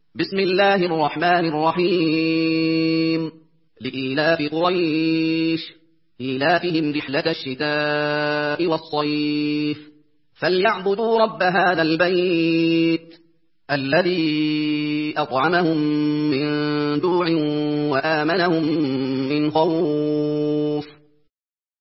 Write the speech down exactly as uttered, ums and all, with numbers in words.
بسم الله الرحمن الرحيم. لإيلاف قريش إيلافهم رحلة الشتاء والصيف فليعبدوا رب هذا البيت الذي أطعمهم من جوع وآمنهم من خوف.